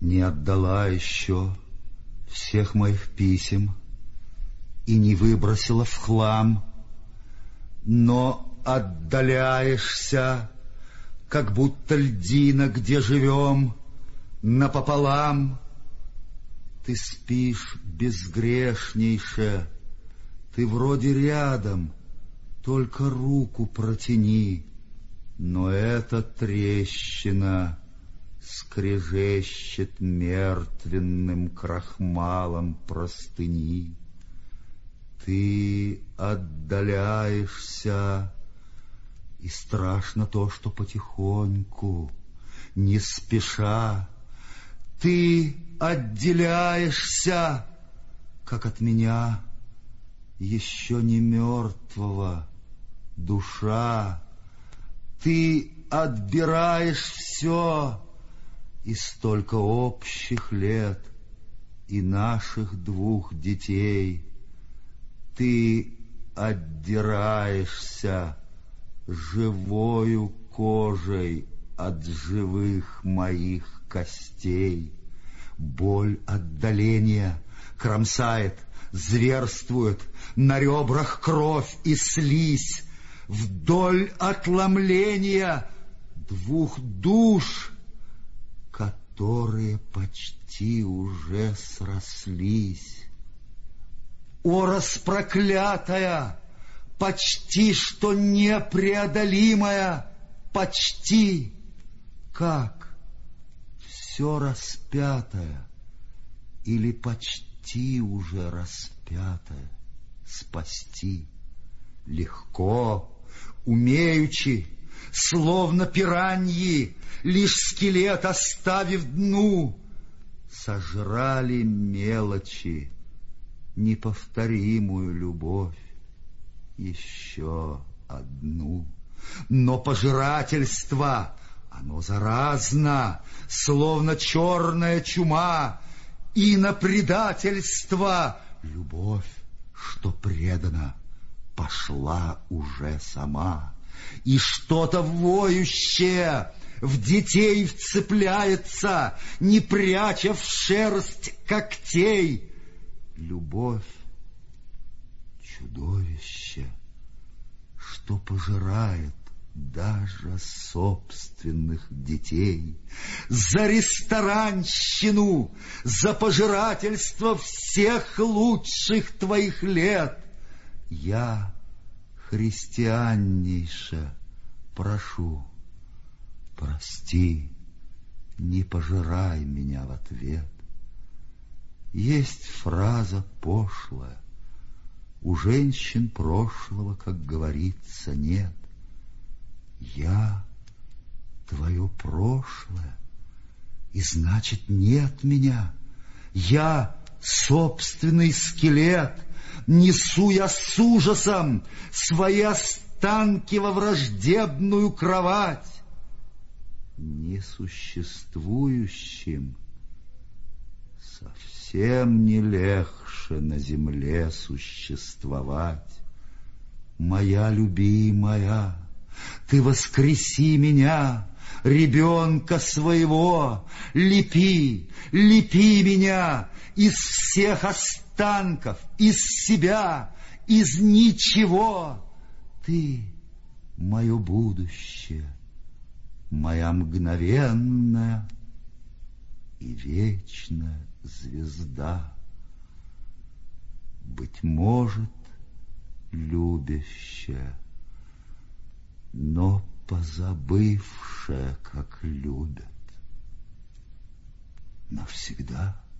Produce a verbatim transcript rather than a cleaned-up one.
Не отдала еще всех моих писем и не выбросила в хлам, но отдаляешься, как будто льдина, где живем, напополам. Ты спишь безгрешнейше, ты вроде рядом, только руку протяни, но эта трещина скрежещет мертвенным крахмалом простыни. Ты отдаляешься, и страшно то, что потихоньку, не спеша, ты отделяешься, как от меня, еще не мертвого, душа. Ты отбираешь все, и столько общих лет, и наших двух детей. Ты отдираешься живою кожей от живых моих костей. Боль отдаления кромсает, зверствует, на ребрах кровь и слизь. Вдоль отломления двух душ, которые почти уже срослись. О, распроклятая, почти что непреодолимая, почти, как все распятое или почти уже распятое спасти легко, умеючи, словно пираньи, лишь скелет оставив дну, сожрали мелочи неповторимую любовь, еще одну. Но пожирательство, оно заразно, словно черная чума, и на предательство любовь, что предана, пошла уже сама. И что-то воющее в детей вцепляется, не пряча в шерсть когтей. Любовь — чудовище, что пожирает даже собственных детей. За ресторанщину, за пожирательство всех лучших твоих лет я, христианнейше, прошу, прости, не пожирай меня в ответ. Есть фраза пошлая, у женщин прошлого, как говорится, нет. Я твое прошлое, и значит, нет меня. Я собственный скелет, несу я с ужасом свои останки во враждебную кровать. Несуществующим совсем не легче на земле существовать. Моя любимая, ты воскреси меня, ребенка своего, лепи, лепи меня из всех останков, из себя, из ничего. Ты — мое будущее, моя мгновенная и вечная звезда. Быть может, любящая, но позабывшая, как любят навсегда.